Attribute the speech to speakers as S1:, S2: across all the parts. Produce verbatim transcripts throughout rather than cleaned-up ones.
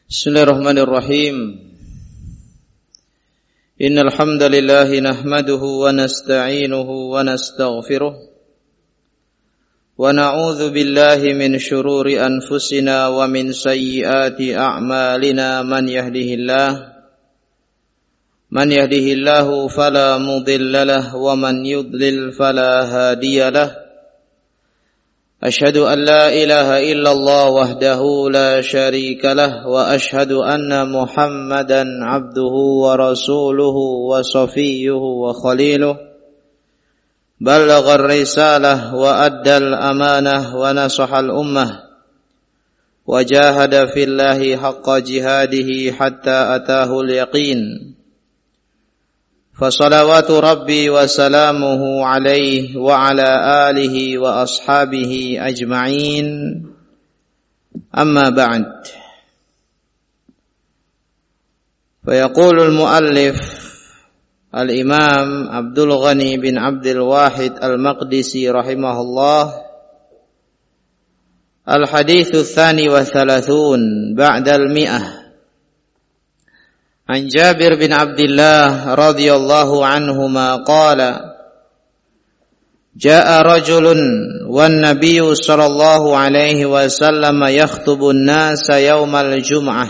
S1: Bismillahirrahmanirrahim. Innal hamdalillah nahmaduhu wa nasta'inuhu wa nastaghfiruh wa na'udzu billahi min shururi anfusina wa min sayyiati a'malina man yahdihillah man yahdihillahu fala mudilla lahu wa man yudlil fala hadiya lahu. أشهد أن لا إله إلا الله وحده لا شريك له وأشهد أن محمدا عبده ورسوله وصفيه وخليله بلغ الرسالة وأدى الأمانة ونصح الأمة وجاهد في الله حق جهاده حتى أتاه اليقين فصلوات ربي وسلامه عليه وعلى آله وأصحابه أجمعين أما بعد فيقول المؤلف الإمام عبد الغني بن عبد الواحد المقدسي رحمه الله الحديث الثاني والثلاثون بعد المئة عن جابر بن عبد الله رضي الله عنهما قال جاء رجل والنبي صلى الله عليه وسلم يخطب الناس يوم الجمعة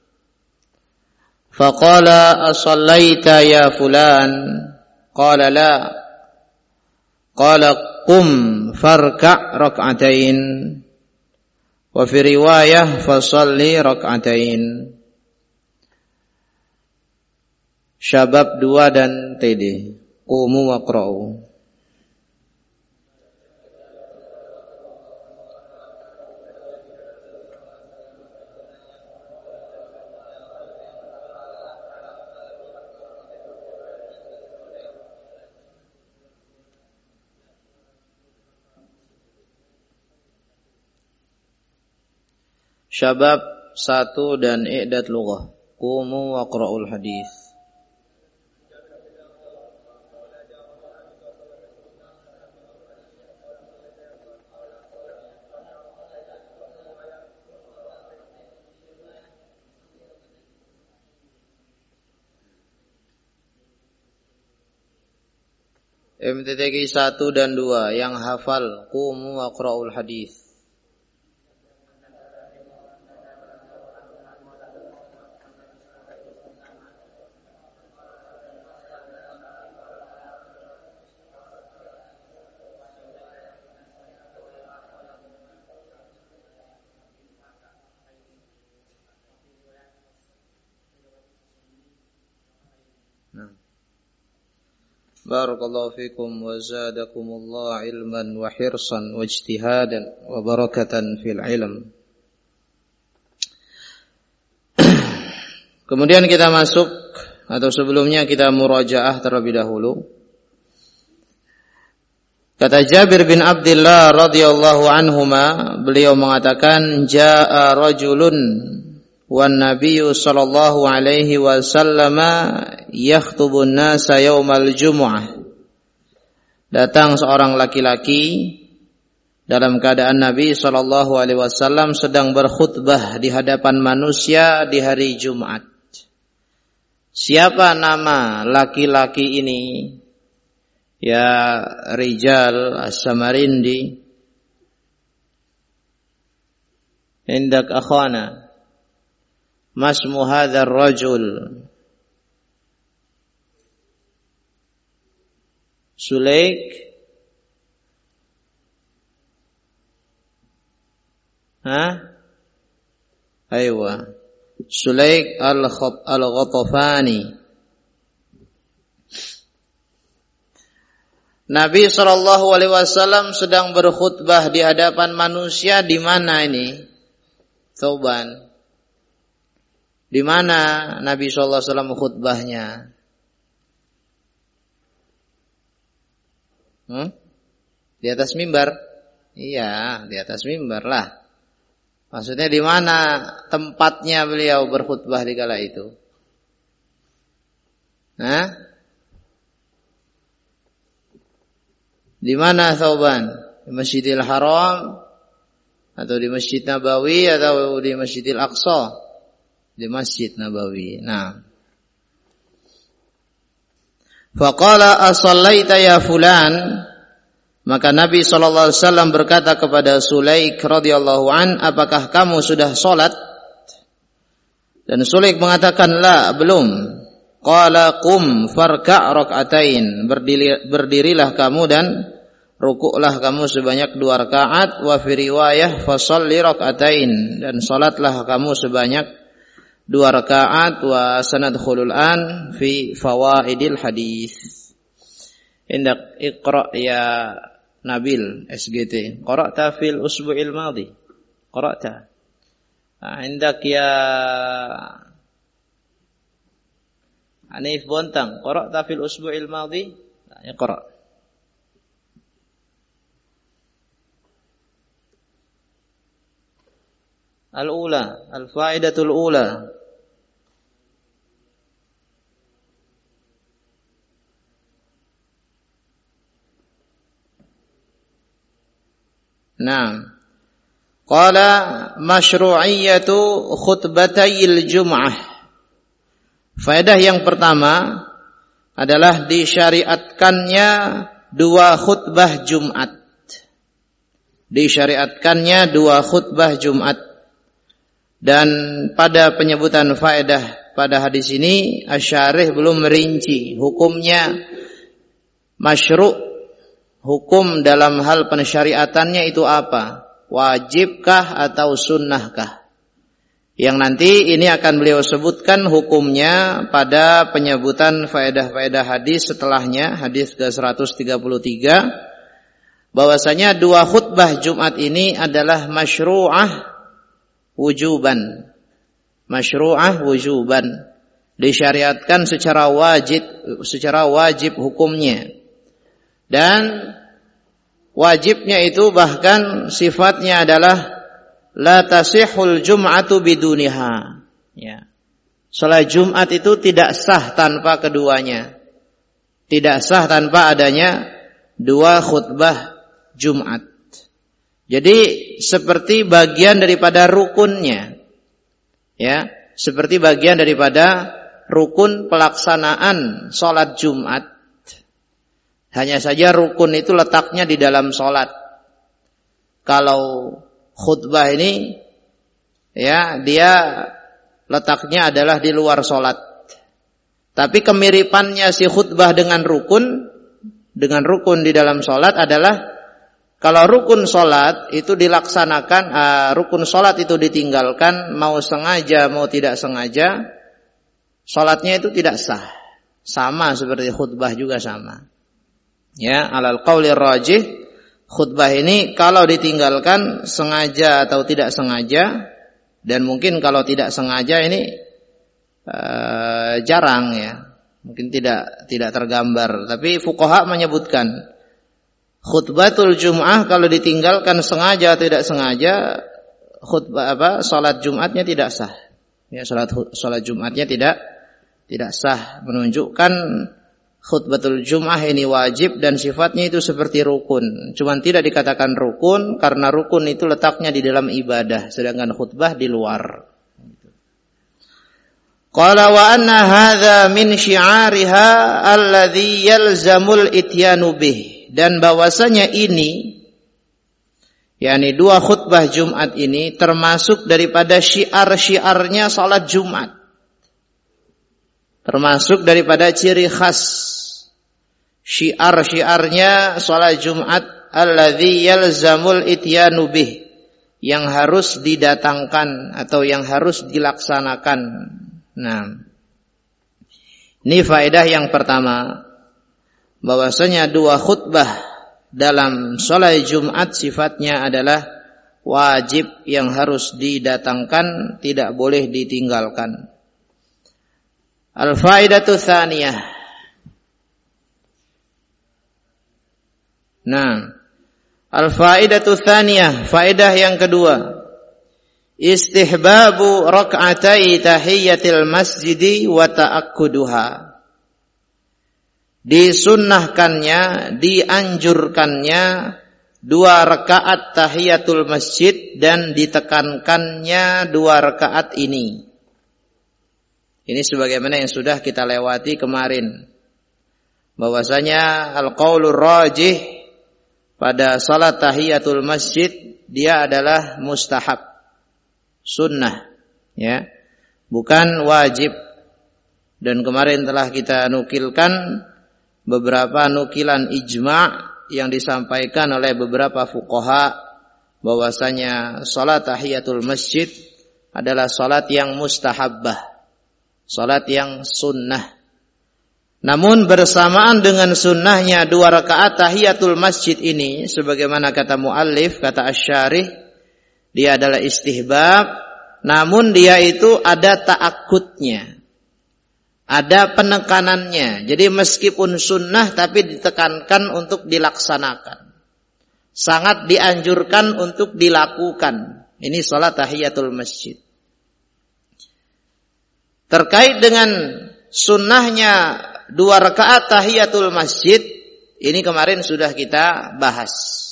S1: فقال أصليت يا فلان قال لا قال قم فاركع ركعتين وفي رواية فصلي ركعتين. Syabab dua dan T D. Qumu waqra'u. Syabab satu dan i'dad lughah. Qumu waqra'ul hadis. M T T K satu dan dua yang hafal qumu waqra'ul hadis. Barakallahu fikum wa zadakumullah ilman wa hirsan wa ijtihadan wa barakatan fil ilm. Kemudian kita masuk atau sebelumnya kita murajaah terlebih dahulu. Kata Jabir bin Abdullah radhiyallahu anhuma, beliau mengatakan jaa rajulun wan nabiyyu sallallahu alaihi wasallam yakhtubun nasa yaumal jumu'ah. Datang seorang laki-laki dalam keadaan Nabi sallallahu alaihi wasallam sedang berkhutbah di hadapan manusia di hari Jumat. Siapa nama laki-laki ini? Ya Rijal As-Samarindi. Indak akhana Masmu hadzal rajul Sulaik Ha? Aywa Sulaik al-Ghatafani. Nabi sallallahu alaihi wasallam sedang berkhutbah di hadapan manusia di mana ini? Thauban. Di mana Nabi sallallahu alaihi wasallam khutbahnya? Hmm? Di atas mimbar? Iya, di atas mimbar lah. Maksudnya di mana tempatnya beliau berkhutbah di kala itu? Hah? Di mana Thauban? Di Masjidil Haram atau di Masjid Nabawi atau di Masjidil Aqsa? di Masjid Nabawi. Nah, faqala asallaita ya fulan, maka Nabi sallallahu alaihi wasallam berkata kepada Sulaik radhiyallahu an, apakah kamu sudah salat? Dan Sulaik mengatakan, la, belum. Qala qum farka' rak'atain, berdiri, berdirilah kamu dan rukuklah kamu sebanyak dua rakaat, wa fi riwayah fasalli rak'atain, dan salatlah kamu sebanyak dua rakaat, wa sanadkhulul an fi fawaidil hadis. Indak iqra ya Nabil S G T, qara'ta fil usbu'il madhi, qara'ta. Indak ya Hanif Bontang, qara'ta fil usbu'il madhi, iqra. Al-ula, al-faidatul ula. Naam. Qala masyru'iyyatu khutbatayil jum'ah. Faedah yang pertama adalah disyariatkannya dua khutbah Jumat. Disyariatkannya dua khutbah Jumat. Dan pada penyebutan faedah pada hadis ini, asy-syarih belum merinci hukumnya masyru', hukum dalam hal pensyariatannya itu apa? Wajibkah atau sunnahkah? Yang nanti ini akan beliau sebutkan hukumnya pada penyebutan faedah-faedah hadis setelahnya, hadis ke seratus tiga puluh tiga, bahwasanya dua khutbah Jumat ini adalah masyru'ah wujuban. Masyru'ah wujuban, disyariatkan secara wajib, secara wajib hukumnya. Dan wajibnya itu bahkan sifatnya adalah la tasihul jum'atu biduniha. Ya. Salat Jumat itu tidak sah tanpa keduanya. Tidak sah tanpa adanya dua khutbah Jumat. Jadi seperti bagian daripada rukunnya. Ya, seperti bagian daripada rukun pelaksanaan salat Jumat. Hanya saja rukun itu letaknya di dalam salat. Kalau khutbah ini, ya, dia letaknya adalah di luar salat. Tapi kemiripannya si khutbah dengan rukun, dengan rukun di dalam salat adalah kalau rukun salat itu dilaksanakan, uh, rukun salat itu ditinggalkan, mau sengaja mau tidak sengaja, salatnya itu tidak sah. Sama seperti khutbah juga sama. Ya, alal qaulir rajih, khutbah ini kalau ditinggalkan sengaja atau tidak sengaja, dan mungkin kalau tidak sengaja ini uh, jarang ya, mungkin tidak tidak tergambar. Tapi fuqaha menyebutkan khutbatul Jum'ah kalau ditinggalkan sengaja atau tidak sengaja, khutbah apa salat Jumatnya tidak sah. Ya, salat salat Jumatnya tidak tidak sah, menunjukkan khutbatul Jum'ah ini wajib dan sifatnya itu seperti rukun. Cuman tidak dikatakan rukun karena rukun itu letaknya di dalam ibadah, sedangkan khutbah di luar. Qala wa anna hadza min syi'ariha alladhi yalzamul ityanu bih. Dan bahwasanya ini, yakni dua khutbah Jumat ini termasuk daripada syiar-syiarnya salat Jumat. Termasuk daripada ciri khas syiar-syiarnya salat Jumat, alladzi yalzamul ityanu bih, yang harus didatangkan atau yang harus dilaksanakan. Nah, ini faedah yang pertama, bahwasanya dua khutbah dalam salat Jumat sifatnya adalah wajib yang harus didatangkan, tidak boleh ditinggalkan. Al-faidatu tsaniyah. Nah, al-faidatu tsaniyah, faedah yang kedua, istihbabu rak'atai tahiyyatil masjidi wa ta'akkuduha. Disunnahkannya, dianjurkannya dua rakaat tahiyatul masjid dan ditekankannya dua rakaat ini. Ini sebagaimana yang sudah kita lewati kemarin, bahwasanya al-qaulur rajih pada salat tahiyatul masjid dia adalah mustahab, sunnah, ya, bukan wajib. Dan kemarin telah kita nukilkan beberapa nukilan ijma' yang disampaikan oleh beberapa fuqaha bahwasanya salat tahiyatul masjid adalah salat yang mustahabbah, salat yang sunnah. Namun bersamaan dengan sunnahnya dua rakaat tahiyatul masjid ini, sebagaimana kata muallif, kata asy-syarih, dia adalah istihbab, namun dia itu ada ta'akkudnya, ada penekanannya. Jadi meskipun sunnah tapi ditekankan untuk dilaksanakan. Sangat dianjurkan untuk dilakukan. Ini salat tahiyatul masjid. Terkait dengan sunnahnya dua rakaat tahiyatul masjid, ini kemarin sudah kita bahas.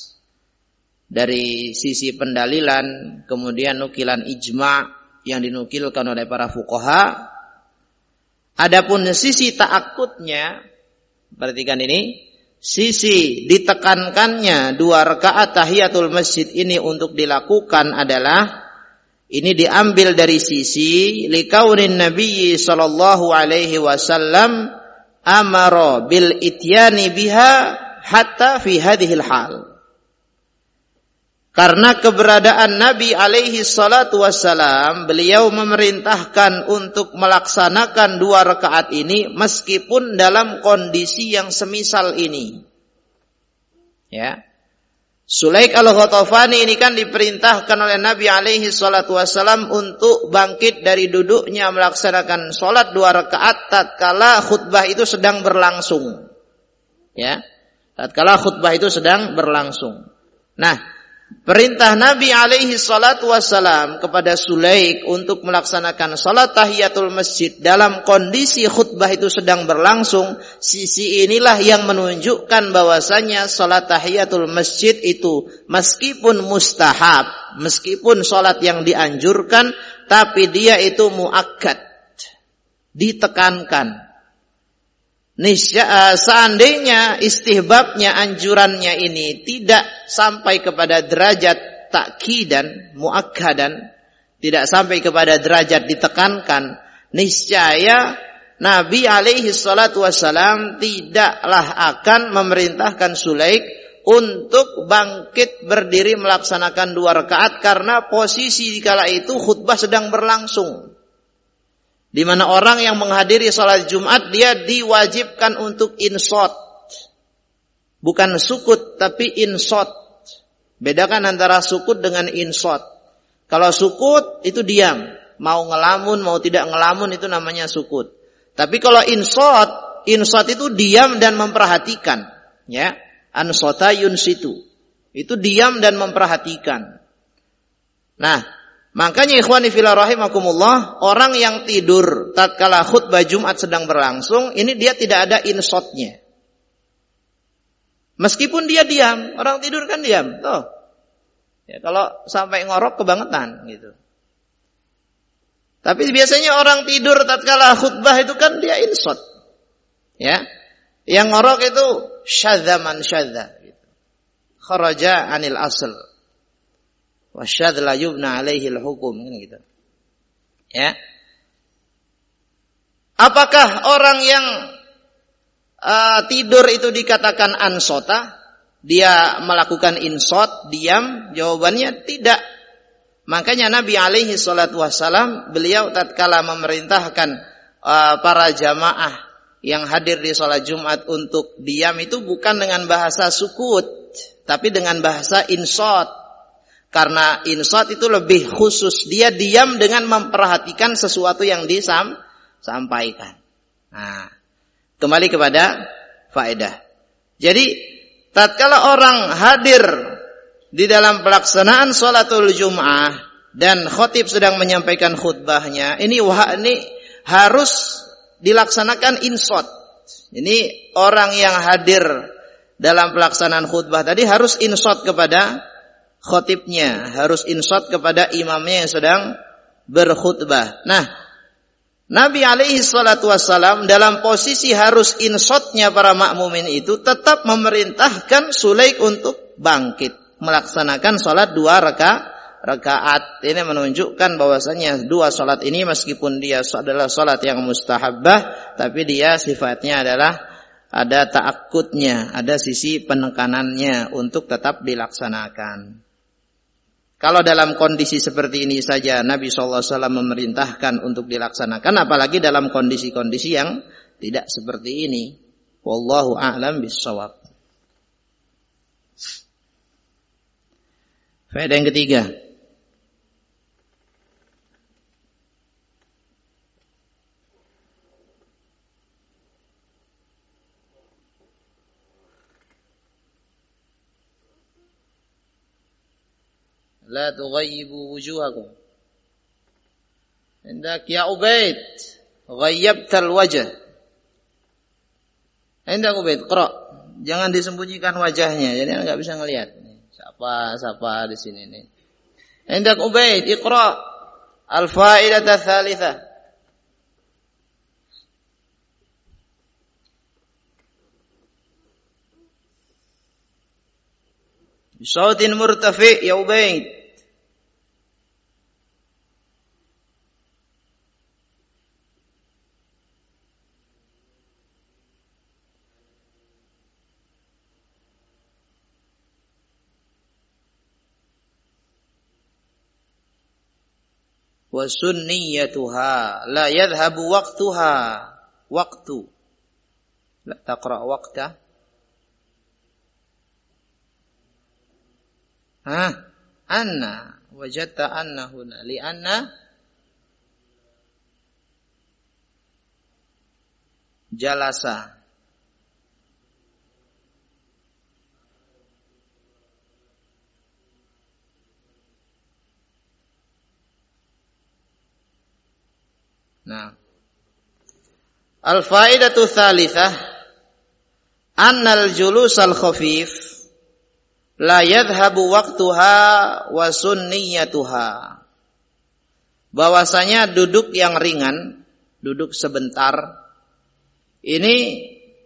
S1: Dari sisi pendalilan, kemudian nukilan ijma' yang dinukilkan oleh para fuqaha. Adapun sisi ta'akkudnya, perhatikan ini, sisi ditekankannya dua rakaat tahiyatul masjid ini untuk dilakukan adalah, ini diambil dari sisi likaunin Nabi sallallahu alaihi wasallam amara bil ityani biha hatta fi hadhil hal. Karena keberadaan Nabi alaihi salatu wassalam, beliau memerintahkan untuk melaksanakan dua rakaat ini meskipun dalam kondisi yang semisal ini. Ya. Sulaik al-Ghatafani ini kan diperintahkan oleh Nabi alaihi salatu wassalam untuk bangkit dari duduknya melaksanakan sholat dua rakaat tatkala khutbah itu sedang berlangsung. Ya. Tatkala khutbah itu sedang berlangsung. Nah, perintah Nabi alaihi salatu wassalam kepada Sulaik untuk melaksanakan salat tahiyatul masjid dalam kondisi khutbah itu sedang berlangsung, sisi inilah yang menunjukkan bahwasanya salat tahiyatul masjid itu meskipun mustahab, meskipun salat yang dianjurkan, tapi dia itu muakkad, ditekankan. Nisya, seandainya istihbabnya, anjurannya ini tidak sampai kepada derajat ta'kidan, muakkadan, tidak sampai kepada derajat ditekankan, niscaya Nabi alaihi salatu wassalam tidaklah akan memerintahkan Sulaik untuk bangkit berdiri melaksanakan dua rakaat, karena posisi di kala itu khutbah sedang berlangsung. Di mana orang yang menghadiri salat Jumat dia diwajibkan untuk insot. Bukan sukut tapi insot. Bedakan antara sukut dengan insot. Kalau sukut itu diam, mau ngelamun mau tidak ngelamun itu namanya sukut. Tapi kalau insot, insot itu diam dan memperhatikan, ya. Ansota yunsitu. Itu diam dan memperhatikan. Nah, makanya ikhwani fillah rahimakumullah, orang yang tidur tatkala khutbah Jumat sedang berlangsung, ini dia tidak ada insotnya. Meskipun dia diam, orang tidur kan diam, tuh. Ya, kalau sampai ngorok kebangetan gitu. Tapi biasanya orang tidur tatkala khutbah itu kan dia insot. Ya. Yang ngorok itu syadza man syadza gitu. Kharaja anil asl. Wasyadz la yubna alaihi al-hukum, kan gitu. Ya. Apakah orang yang uh, tidur itu dikatakan ansota? Dia melakukan insot, diam? Jawabannya tidak. Makanya Nabi alaihi salatu wassalam, beliau tatkala memerintahkan uh, para jamaah yang hadir di salat Jumat untuk diam itu bukan dengan bahasa sukut, tapi dengan bahasa insot. Karena insot itu lebih khusus. Dia diam dengan memperhatikan sesuatu yang disampaikan. Nah, kembali kepada faedah. Jadi, tatkala orang hadir di dalam pelaksanaan sholatul Jum'ah dan khotib sedang menyampaikan khutbahnya, ini wah, ini harus dilaksanakan insot. Ini orang yang hadir dalam pelaksanaan khutbah tadi harus insot kepada khotibnya, harus insot kepada imamnya yang sedang berkhutbah. Nah, Nabi alaihi salatu wassalam dalam posisi harus insotnya para makmumin itu tetap memerintahkan Sulaik untuk bangkit melaksanakan salat dua raka, rakaat. Ini menunjukkan bahwasanya dua salat ini meskipun dia adalah salat yang mustahabbah, tapi dia sifatnya adalah ada ta'akkudnya, ada sisi penekanannya untuk tetap dilaksanakan. Kalau dalam kondisi seperti ini saja Nabi shallallahu alaihi wasallam memerintahkan untuk dilaksanakan, apalagi dalam kondisi-kondisi yang tidak seperti ini. Wallahu a'lam bishawab. Faedah yang ketiga. La tughayyibu wujuhakum. Indak ya Ubaid, ghayyabtal wajh. Indak Ubaid, qra. Jangan disembunyikan wajahnya, jadi enggak bisa ngelihat. Siapa siapa di sini nih. Indak Ubaid, iqra. Al-fa'idah ats-tsalitsah. Bisautin murtafi ya Ubaid. Wa sunniyatuha la yadhhabu waqtuha waqtu la taqra waqta ha anna wajadta anna huna li anna jalasa Nah, al-faidatu tsalitsah annal julusal khafif la yadhhabu waqtuha wa sunniyatuha. Bahwasanya duduk yang ringan, duduk sebentar ini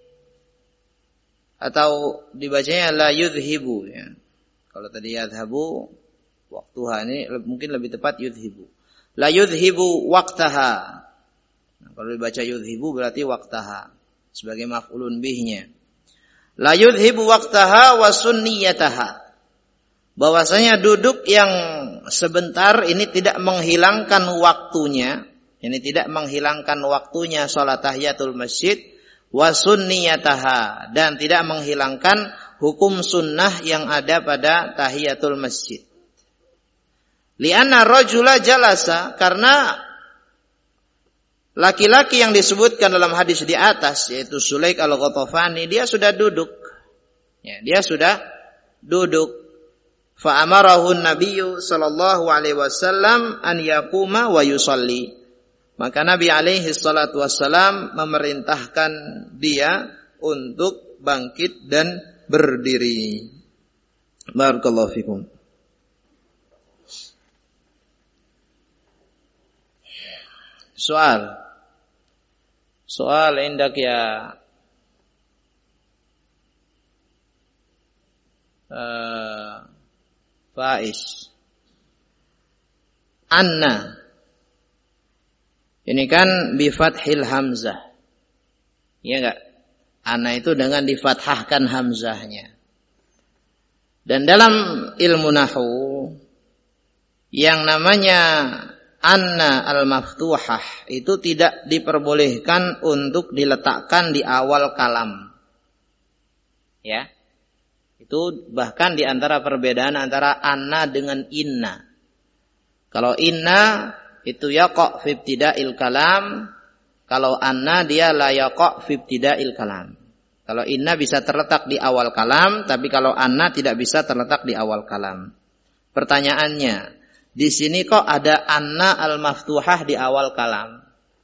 S1: atau dibacanya la yudhibu ya. Kalau tadi yadhhabu waqtuha ini mungkin lebih tepat yudhibu. La yudhibu waqtaha. Nah, kalau dibaca yudhibu berarti waqtaha sebagai maf'ulun bihnya. La yudhibu waqtaha wa sunniyataha. Bahwasanya duduk yang sebentar ini tidak menghilangkan waktunya, ini tidak menghilangkan waktunya salat tahiyatul masjid wa sunniyataha, dan tidak menghilangkan hukum sunnah yang ada pada tahiyatul masjid. Lianna rajula jalasa, karena laki-laki yang disebutkan dalam hadis di atas yaitu Sulaik al-Ghatafani, dia sudah duduk. Ya, dia sudah duduk. Fa amarahu an-nabiyyu sallallahu alaihi wasallam an yaquma wa yusalli. Maka Nabi alaihi salatu wasallam memerintahkan dia untuk bangkit dan berdiri. Barakallahu fikum. Soal. Soal indak ya uh, Faiz. Anna. Ini kan bi fathil hamzah. Iya enggak? Anna itu dengan difathahkan hamzahnya. Dan dalam ilmu nahwu yang namanya anna al-maftuhah itu tidak diperbolehkan untuk diletakkan di awal kalam. Ya. Itu bahkan di antara perbedaan antara anna dengan inna. Kalau inna itu yaqa' fi ibtida'il kalam, kalau anna dia la yaqa' fi ibtida'il kalam. Kalau inna bisa terletak di awal kalam, tapi kalau anna tidak bisa terletak di awal kalam. Pertanyaannya, di sini kok ada anna al-maftuhah di awal kalam?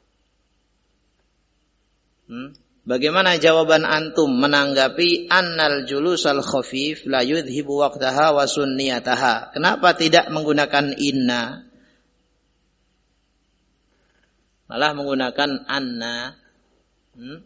S1: Hmm? Bagaimana jawaban antum menanggapi annal julusal khafif la yudhibu waqtaha wa sunniyataha? Kenapa tidak menggunakan inna? malah menggunakan anna. Hmm?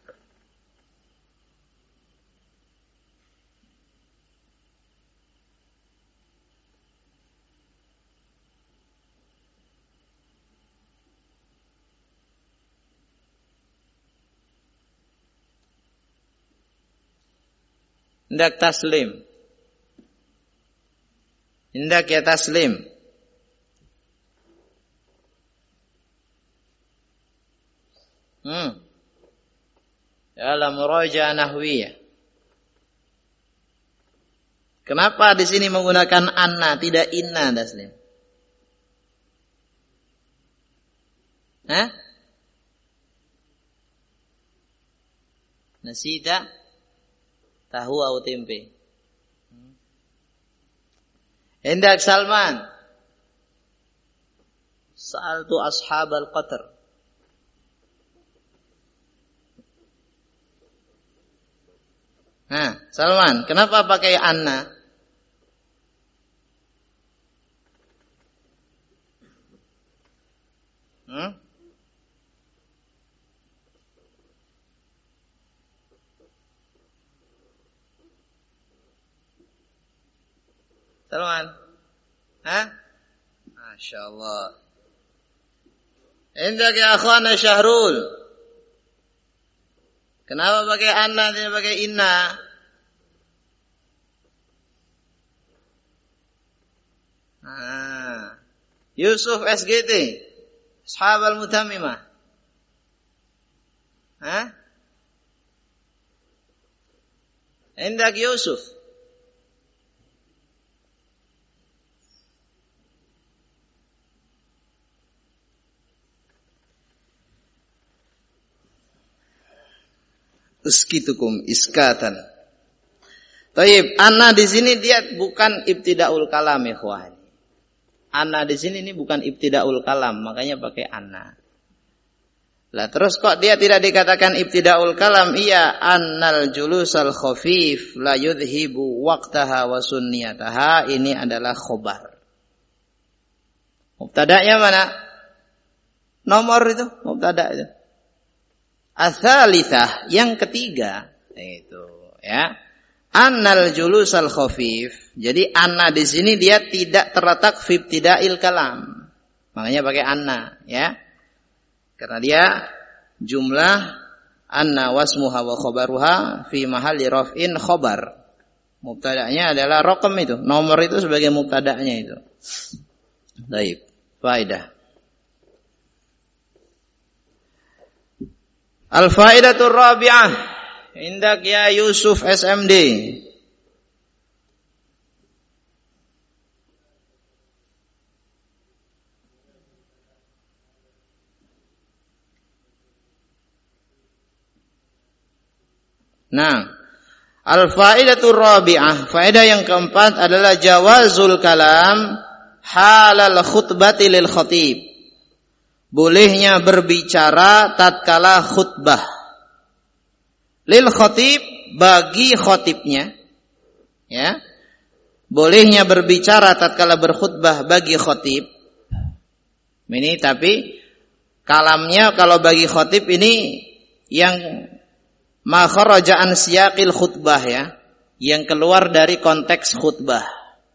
S1: Hendak taslim. Hendak ya taslim. Hmm. Dalam murajaah nahwiyah. Kenapa di sini menggunakan anna tidak inna taslim? Hah? Nasida tahu atau tempe. Hendak Salman. Sa'altu ashab al-qatr. Nah, Salman, kenapa pakai anna? Hmm? Salman, hah? Masya Allah. Indak ya akhwana Syahrul. Kenapa pakai anna tidak pakai inna? Ah. Yusuf S G T, Ashab al-Mutammimah. Hah? Indak Yusuf. Uskitukum iskatan. Taib, anna di sini dia bukan ibtidaul kalam, ikhwan. Anna di sini ini bukan ibtidaul kalam, makanya pakai anna. Lah terus kok dia tidak dikatakan ibtidaul kalam? Iya, annal julusal khafif la yudhibu waqtaha wa sunniyataha. Ini adalah khobar. Mubtada'nya mana? Nomor itu, mubtada' itu. Ats-tsalitsah, yang ketiga itu ya. Annal julusal khafif. Jadi anna di sini dia tidak terletak fi ibtida'il kalam. Makanya pakai anna ya. Karena dia jumlah anna wasmuha wa khabaruha fi mahalli raf'in khabar. Mubtada'nya adalah raqam itu, nomor itu sebagai mubtada'nya itu. Baik, faedah. Al-faidatur rabi'ah. Indak ya Yusuf S M D. Nah, al-faidatur rabi'ah, faedah yang keempat adalah jawazul kalam halal khutbati lil khatib. Bolehnya berbicara tatkala khutbah. Lil khatib, bagi khatibnya. Ya. Bolehnya berbicara tatkala berkhutbah bagi khatib. Ini tapi kalamnya kalau bagi khatib ini yang ma kharaja an siyaqil khutbah ya, yang keluar dari konteks khutbah.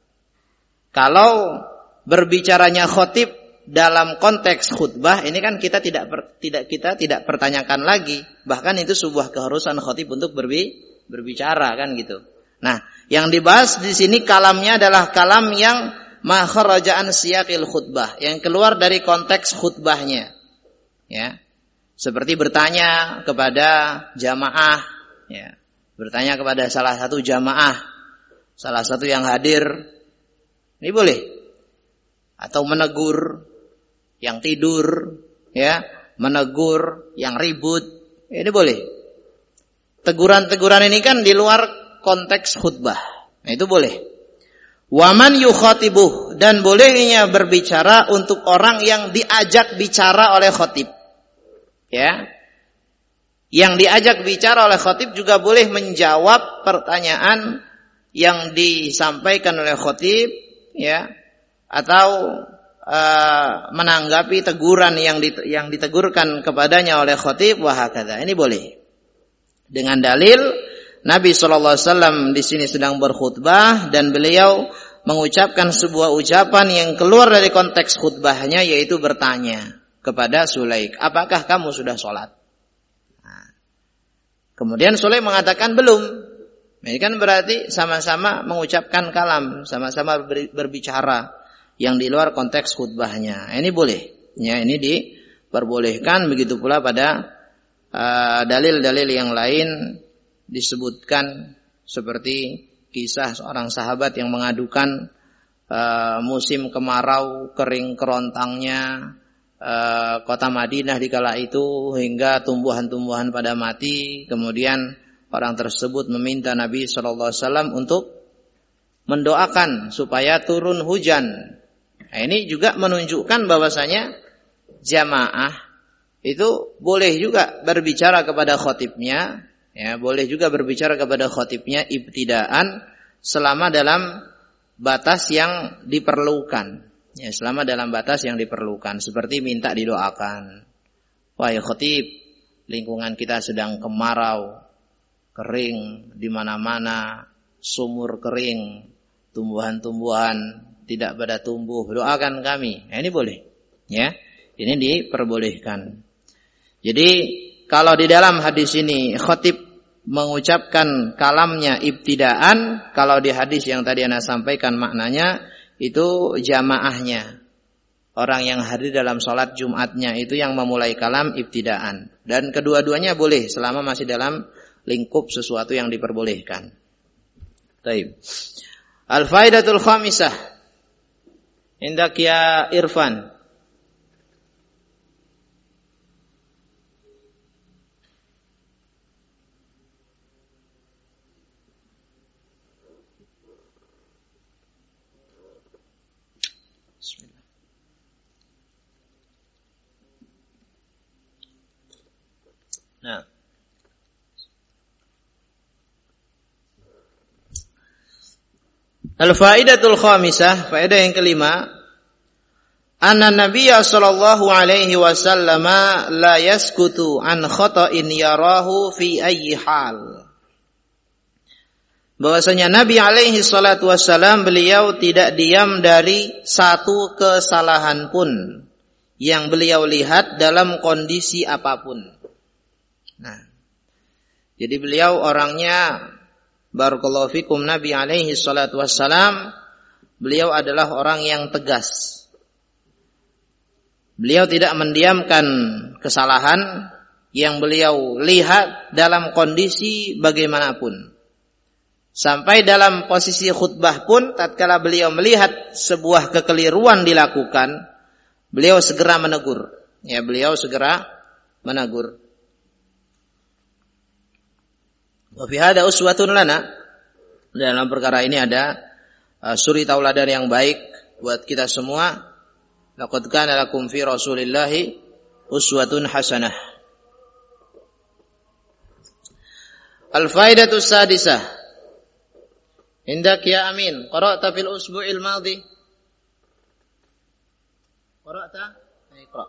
S1: Kalau berbicaranya khatib dalam konteks khutbah ini kan kita tidak per, tidak kita tidak pertanyakan lagi, bahkan itu sebuah keharusan khatib untuk berbi, berbicara kan gitu. Nah, yang dibahas di sini kalamnya adalah kalam yang ma kharaja an siyaqil khutbah, yang keluar dari konteks khutbahnya. Ya. Seperti bertanya kepada jamaah, ya. Bertanya kepada salah satu jamaah, salah satu yang hadir. Ini boleh. Atau menegur yang tidur, ya, menegur yang ribut, ini boleh. Teguran-teguran ini kan di luar konteks khutbah, nah, itu boleh. Waman yukhatibuh, dan bolehnya berbicara untuk orang yang diajak bicara oleh khatib, ya. Yang diajak bicara oleh khatib juga boleh menjawab pertanyaan yang disampaikan oleh khatib, ya, atau uh, menanggapi teguran yang dit, yang ditegurkan kepadanya oleh khatib, wa hakadha. Ini boleh. Dengan dalil Nabi sallallahu alaihi wasallam di sini sedang berkhutbah dan beliau mengucapkan sebuah ucapan yang keluar dari konteks khutbahnya, yaitu bertanya kepada Sulaik, apakah kamu sudah sholat? Nah, kemudian Sulaik mengatakan belum. Ini kan berarti sama-sama mengucapkan kalam, sama-sama berbicara yang di luar konteks khutbahnya. Ini boleh, ya, ini diperbolehkan. Begitu pula pada uh, dalil-dalil yang lain disebutkan seperti kisah seorang sahabat yang mengadukan uh, musim kemarau, kering kerontangnya uh, kota Madinah di kala itu hingga tumbuhan-tumbuhan pada mati. Kemudian orang tersebut meminta Nabi shallallahu alaihi wasallam untuk mendoakan supaya turun hujan. Nah, ini juga menunjukkan bahwasanya jamaah itu boleh juga berbicara kepada khatibnya. Ya, boleh juga berbicara kepada khatibnya ibtidaan selama dalam batas yang diperlukan. Ya, selama dalam batas yang diperlukan, seperti minta didoakan. Wahai khatib, lingkungan kita sedang kemarau, kering di mana-mana, sumur kering, tumbuhan-tumbuhan tidak pada tumbuh. Doakan kami. Nah, ini boleh. Ya, ini diperbolehkan. Jadi kalau di dalam hadis ini khatib mengucapkan kalamnya ibtidaan, kalau di hadis yang tadi Anda sampaikan maknanya itu jamaahnya, orang yang hadir dalam sholat Jumatnya itu yang memulai kalam ibtidaan. Dan kedua-duanya boleh selama masih dalam lingkup sesuatu yang diperbolehkan. Baik. Al-faidatul khamisah. Indak ya Irfan. Nah. Al-faidatul khamisah, faedah yang kelima, anna Nabiyya sallallahu alaihi wasallam la yaskutu an khata'in yarahu fi ayyi hal. Bahwasanya Nabi alaihi salatu wasallam beliau tidak diam dari satu kesalahan pun yang beliau lihat dalam kondisi apapun. Nah, jadi beliau orangnya, barakallahu fikum, Nabi alaihi salatu wassalam, beliau adalah orang yang tegas. Beliau tidak mendiamkan kesalahan yang beliau lihat dalam kondisi bagaimanapun. Sampai dalam posisi khutbah pun, tatkala beliau melihat sebuah kekeliruan dilakukan, beliau segera menegur. Ya, beliau segera menegur. Wa fi hada uswatun lana. Dalam perkara ini ada uh, suri tauladan yang baik buat kita semua. Laqad kana lakum fi Rasulillahi uswatun hasanah. Al-faidatu sadisah. Indak ya Amin, qara'ta fil usbu'il madhi? Qara'ta? Iqra'.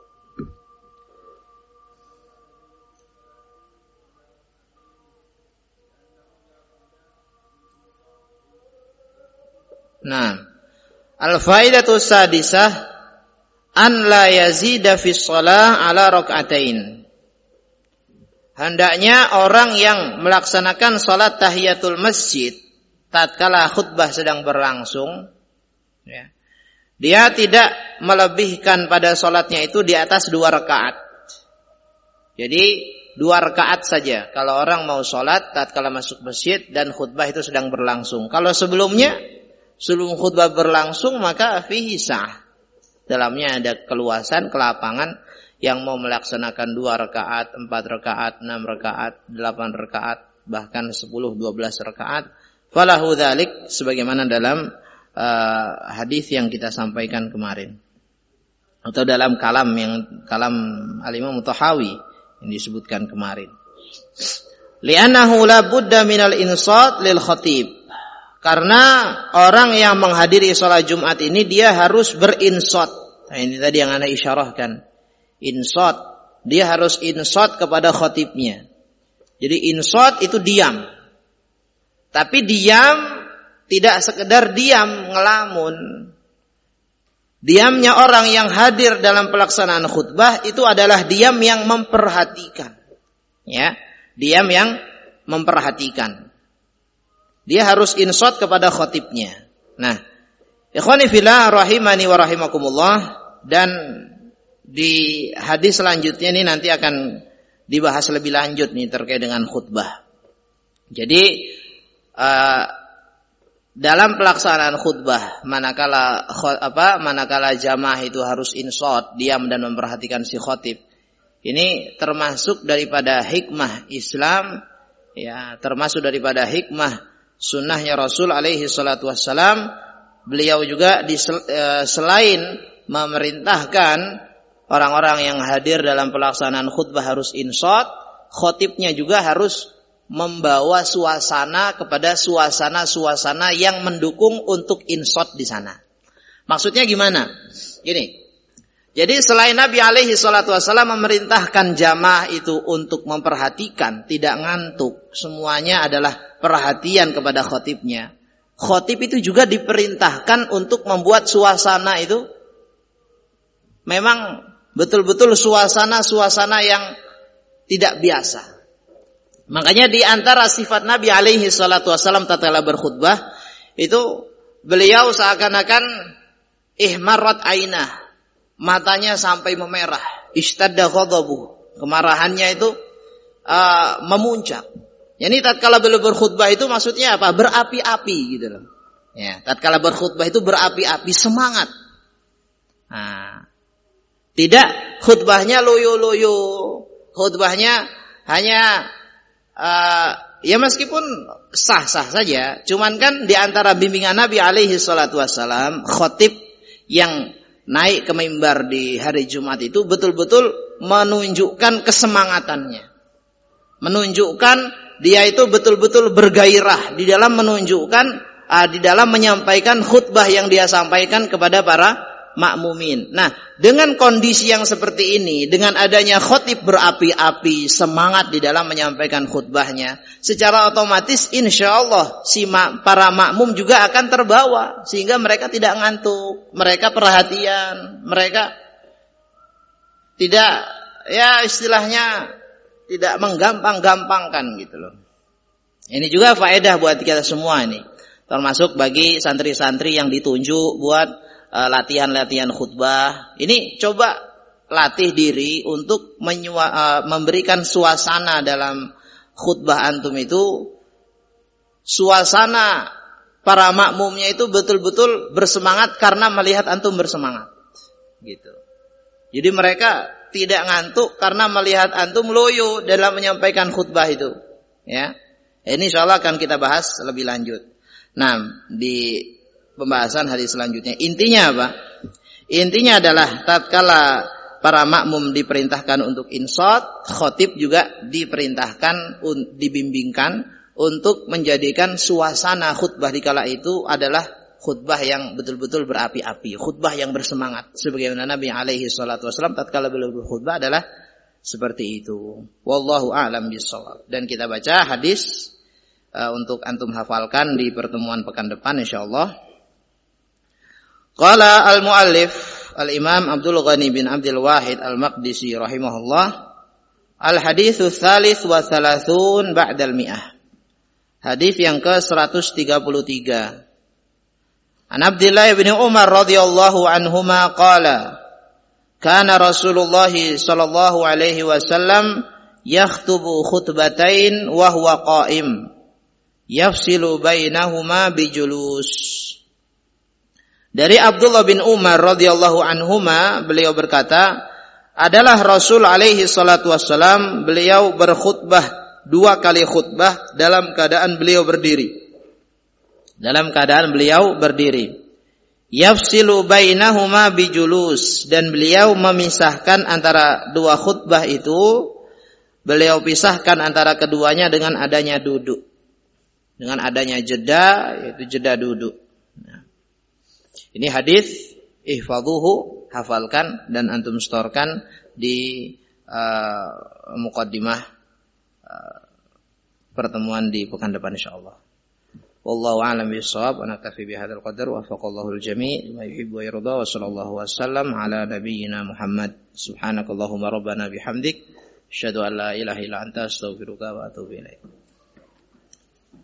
S1: Nah, al-faidatu sadisah an la yazida fi shalah ala rak'atain. Hendaknya orang yang melaksanakan salat tahiyatul masjid tatkala khutbah sedang berlangsung, ya, dia tidak melebihkan pada salatnya itu di atas dua rakaat. Jadi dua rakaat saja kalau orang mau salat tatkala masuk masjid dan khutbah itu sedang berlangsung. Kalau sebelumnya, sebelum khutbah berlangsung, maka fihi sa'ah. Dalamnya ada keluasan, kelapangan yang mau melaksanakan dua rakaat, empat rakaat, enam rakaat, delapan rakaat, bahkan sepuluh, dua belas rakaat. Falahu dzalik, sebagaimana dalam uh, hadis yang kita sampaikan kemarin. Atau dalam kalam yang kalam Al-Imam Tahawi yang disebutkan kemarin. Li'annahu la budda minal insat lil khatib. Karena orang yang menghadiri sholat Jumat ini dia harus berinsot. Nah, ini tadi yang ana isyarahkan. Insot. Dia harus insot kepada khatibnya. Jadi insot itu diam. Tapi diam tidak sekedar diam ngelamun. Diamnya orang yang hadir dalam pelaksanaan khutbah itu adalah diam yang memperhatikan. Ya, diam yang memperhatikan. Dia harus insot kepada khatibnya. Nah, ikhwani fillah rahimani wa rahimakumullah, dan di hadis selanjutnya ini nanti akan dibahas lebih lanjut nih terkait dengan khutbah. Jadi uh, dalam pelaksanaan khutbah manakala apa manakala jamaah itu harus insot, diam dan memperhatikan si khatib. Ini termasuk daripada hikmah Islam, ya, termasuk daripada hikmah sunnahnya Rasul alaihi salatu wassalam. Beliau juga di, uh, selain memerintahkan orang-orang yang hadir dalam pelaksanaan khutbah harus insot, khatibnya juga harus membawa suasana kepada suasana-suasana yang mendukung untuk insot di sana. Maksudnya gimana? Gini. Jadi selain Nabi alaihi salatu wassalam memerintahkan jamaah itu untuk memperhatikan, tidak ngantuk, semuanya adalah perhatian kepada khatibnya. Khatib itu juga diperintahkan untuk membuat suasana itu memang betul-betul suasana-suasana yang tidak biasa. Makanya di antara sifat Nabi alaihi salatu wassalam tatkala berkhutbah itu beliau seakan-akan ihmarat ainah, matanya sampai memerah, ishtadda ghadabuh, kemarahannya itu uh, memuncak. Yani tatkala beliau berkhutbah itu maksudnya apa? Berapi-api gitu loh. Ya, tatkala berkhutbah itu berapi-api, semangat. Nah, tidak khutbahnya loyo-loyo, khutbahnya hanya uh, ya meskipun sah-sah saja, cuman kan di antara bimbingan Nabi alaihi salatu wassalam, khatib yang naik ke mimbar di hari Jumat itu betul-betul menunjukkan kesemangatannya. Menunjukkan dia itu betul-betul bergairah di dalam menunjukkan, uh, di dalam menyampaikan khutbah yang dia sampaikan kepada para makmumin. Nah, dengan kondisi yang seperti ini, dengan adanya khatib berapi-api, semangat di dalam menyampaikan khutbahnya, secara otomatis insya Allah si ma- para makmum juga akan terbawa, sehingga mereka tidak ngantuk, mereka perhatian, mereka tidak, ya istilahnya tidak menggampang-gampangkan gitu loh. Ini juga faedah buat kita semua ini, termasuk bagi santri-santri yang ditunjuk buat uh, latihan-latihan khutbah. Ini coba latih diri untuk menyua, uh, memberikan suasana dalam khutbah antum itu, suasana para makmumnya itu betul-betul bersemangat karena melihat antum bersemangat gitu. Jadi mereka tidak ngantuk karena melihat antum loyo dalam menyampaikan khutbah itu, ya. Ini insyaallah akan kita bahas lebih lanjut. Nah, di pembahasan hadis selanjutnya intinya apa? Intinya adalah tatkala para makmum diperintahkan untuk insot, khatib juga diperintahkan, dibimbingkan untuk menjadikan suasana khutbah di kala itu adalah khutbah yang betul-betul berapi-api, khutbah yang bersemangat. Sebagaimana Nabi alaihi salatu wasallam tatkala beliau berkhutbah adalah seperti itu. Wallahu a'lam bishawab. Dan kita baca hadis uh, untuk antum hafalkan di pertemuan pekan depan insyaallah. Qala al-muallif al-Imam Abdul Ghani bin Abdul Wahid al-Maqdisi rahimahullah, al-haditsu tsalits wa tsalasun ba'dal mi'ah. Hadis yang ke seratus tiga puluh tiga. An Abdullah bin Umar radhiyallahu anhuma qala kana Rasulullah sallallahu alaihi wasallam yakhtubu khutbatain wa huwa qa'im yafsilu bainahuma bijulus. Dari Abdullah bin Umar radhiyallahu anhuma, beliau berkata, adalah Rasul alaihi salatu wassalam beliau berkhutbah dua kali khutbah dalam keadaan beliau berdiri. Dalam keadaan beliau berdiri. Yafsilu bainahuma bijulus, dan beliau memisahkan antara dua khutbah itu, beliau pisahkan antara keduanya dengan adanya duduk. dengan adanya jeda, yaitu jeda duduk. Nah, ini hadis ihfadhuhu, hafalkan dan antum setorkan di uh, muqaddimah uh, pertemuan di pekan depan insyaallah. Wallahu a'lam bishawab, wa naktafi bihadzal qadar wa wafaqallahu al-jami' lima yuhibbu wa yarda wa sallallahu wasallam ala nabiyyina Muhammad. Subhanakallahumma rabbana bihamdik asyhadu an la ilaha illa anta astaghfiruka wa atubu ilaik.